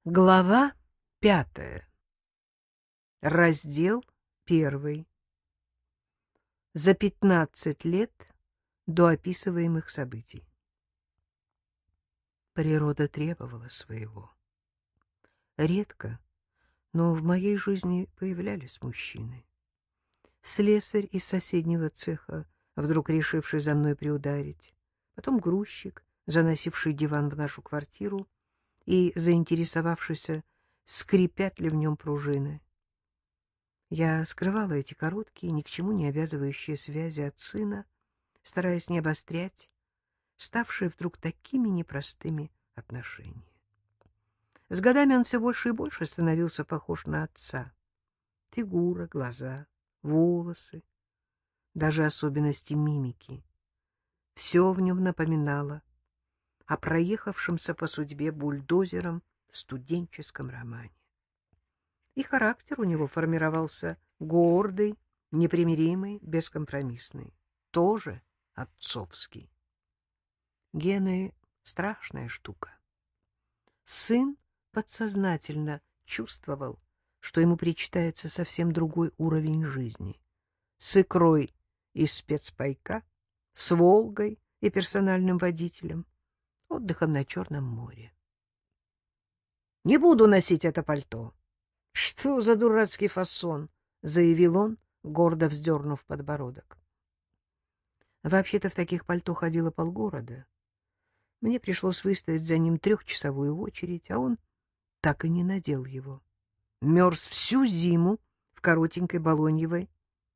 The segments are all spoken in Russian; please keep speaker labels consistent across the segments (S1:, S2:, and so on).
S1: Глава 5. Раздел 1. За 15 лет до описываемых событий. Природа требовала своего. Редко, но в моей жизни появлялись мужчины. Слесарь из соседнего цеха, вдруг решивший за мной приударить, потом грузчик, заносивший диван в нашу квартиру и заинтересовавшийся, скрипят ли в нем пружины. Я скрывала эти короткие, ни к чему не обязывающие связи от сына, стараясь не обострять ставшие вдруг такими непростыми отношения. С годами он все больше и больше становился похож на отца. Фигура, глаза, волосы, даже особенности мимики. Все в нем напоминало о проехавшемся по судьбе бульдозером студенческом романе. И характер у него формировался гордый, непримиримый, бескомпромиссный, тоже отцовский. Гены — страшная штука. Сын подсознательно чувствовал, что ему причитается совсем другой уровень жизни. С икрой из спецпайка, с «Волгой» и персональным водителем, отдыхом на Черном море. «Не буду носить это пальто». «Что за дурацкий фасон?» — заявил он, гордо вздернув подбородок. Вообще-то в таких пальто ходило полгорода. Мне пришлось выстоять за ним 3-часовую очередь, а он так и не надел его. Мерз всю зиму в коротенькой балоньевой,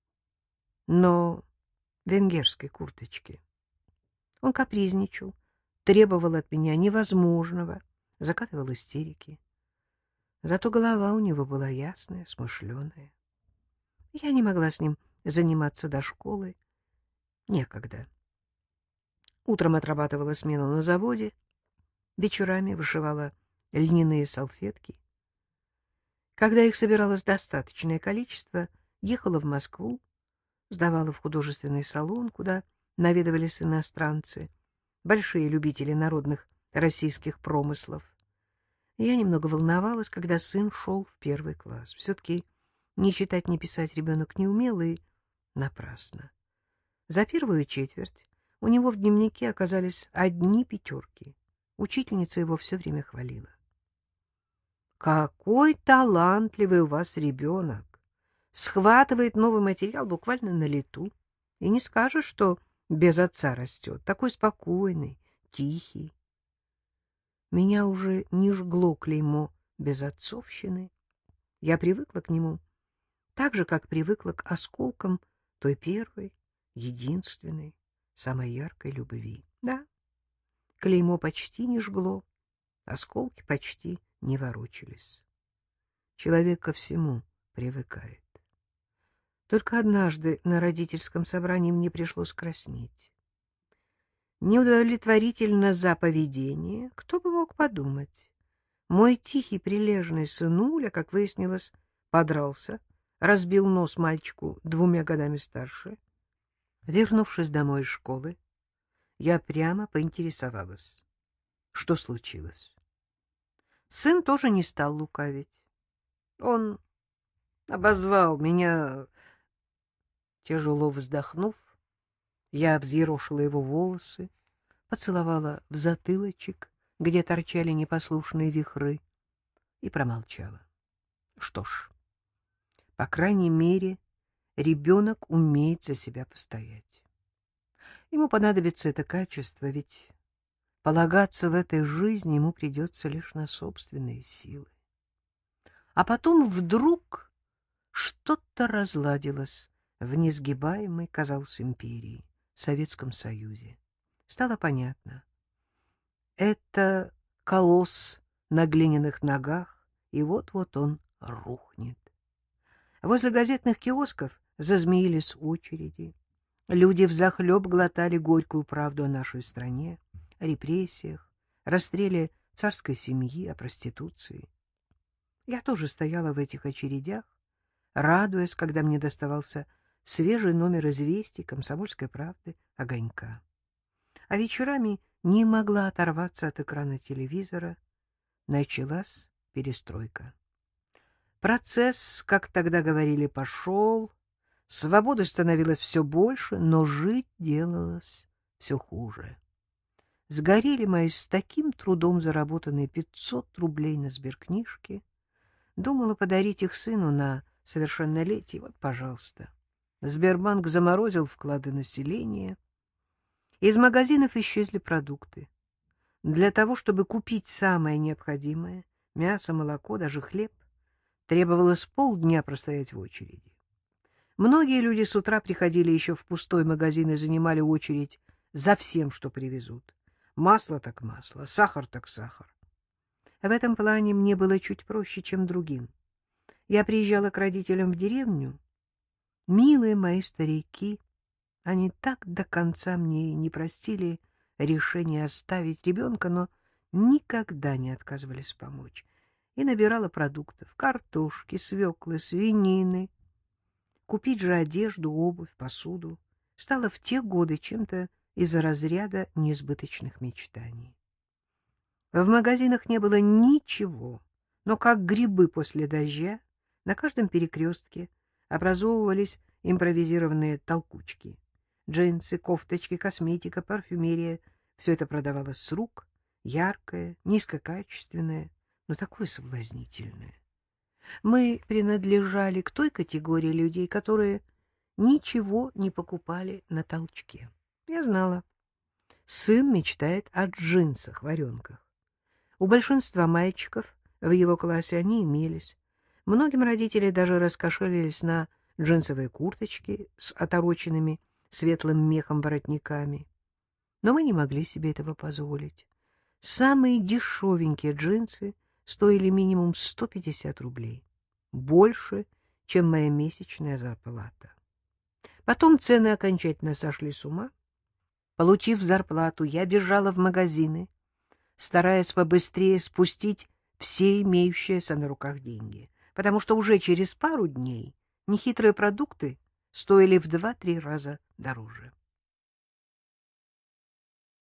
S1: но венгерской курточке. Он капризничал, требовал от меня невозможного, закатывал истерики. Зато голова у него была ясная, смышленая. Я не могла с ним заниматься до школы. Некогда. Утром отрабатывала смену на заводе, вечерами вышивала льняные салфетки. Когда их собиралось достаточное количество, ехала в Москву, сдавала в художественный салон, куда наведывались иностранцы, большие любители народных российских промыслов. Я немного волновалась, когда сын шел в 1 класс. Все-таки ни читать, ни писать ребенок не умел, и напрасно. За первую четверть у него в дневнике оказались одни 5. Учительница его все время хвалила. «Какой талантливый у вас ребенок! Схватывает новый материал буквально на лету. И не скажешь, что без отца растет. Такой спокойный, тихий». Меня уже не жгло клеймо безотцовщины. Я привыкла к нему так же, как привыкла к осколкам той первой, единственной, самой яркой любви. Да, клеймо почти не жгло, осколки почти не ворочались. Человек ко всему привыкает. Только однажды на родительском собрании мне пришлось краснеть. Неудовлетворительно за поведение, кто бы мог подумать. Мой тихий, прилежный сынуля, как выяснилось, подрался, разбил нос мальчику 2 годами старше. Вернувшись домой из школы, я прямо поинтересовалась, что случилось. Сын тоже не стал лукавить. Он обозвал меня. Тяжело вздохнув, я взъерошила его волосы, поцеловала в затылочек, где торчали непослушные вихры, и промолчала. Что ж, по крайней мере, ребенок умеет за себя постоять. Ему понадобится это качество, ведь полагаться в этой жизни ему придется лишь на собственные силы. А потом вдруг что-то разладилось в несгибаемой, казалось, империи, Советском Союзе. Стало понятно. Это колосс на глиняных ногах, и вот-вот он рухнет. Возле газетных киосков зазмеились очереди. Люди взахлеб глотали горькую правду о нашей стране, о репрессиях, расстреле царской семьи, о проституции. Я тоже стояла в этих очередях, радуясь, когда мне доставался свежий номер «Известий», «Комсомольской правды», «Огонька». А вечерами не могла оторваться от экрана телевизора. Началась перестройка. Процесс, как тогда говорили, пошел, свободы становилось все больше, но жить делалось все хуже. Сгорели мои с таким трудом заработанные 500 рублей на сберкнижке. Думала подарить их сыну на совершеннолетие. Вот, пожалуйста. Сбербанк заморозил вклады населения. Из магазинов исчезли продукты. Для того, чтобы купить самое необходимое — мясо, молоко, даже хлеб — требовалось полдня простоять в очереди. Многие люди с утра приходили еще в пустой магазин и занимали очередь за всем, что привезут. Масло так масло, сахар так сахар. В этом плане мне было чуть проще, чем другим. Я приезжала к родителям в деревню. Милые мои старики, они так до конца мне не простили решение оставить ребенка, но никогда не отказывались помочь. И набирала продуктов: картошки, свеклы, свинины. Купить же одежду, обувь, посуду стало в те годы чем-то из разряда несбыточных мечтаний. В магазинах не было ничего, но как грибы после дождя на каждом перекрестке образовывались импровизированные толкучки. Джинсы, кофточки, косметика, парфюмерия — все это продавалось с рук, яркое, низкокачественное, но такое соблазнительное. Мы принадлежали к той категории людей, которые ничего не покупали на толчке. Я знала, сын мечтает о джинсах, варенках. У большинства мальчиков в его классе они имелись. Многим родители даже раскошелились на джинсовые курточки с отороченными светлым мехом воротниками. Но мы не могли себе этого позволить. Самые дешевенькие джинсы стоили минимум 150 рублей. Больше, чем моя месячная зарплата. Потом цены окончательно сошли с ума. Получив зарплату, я бежала в магазины, стараясь побыстрее спустить все имеющиеся на руках деньги, потому что уже через пару дней нехитрые продукты стоили в 2-3 раза дороже.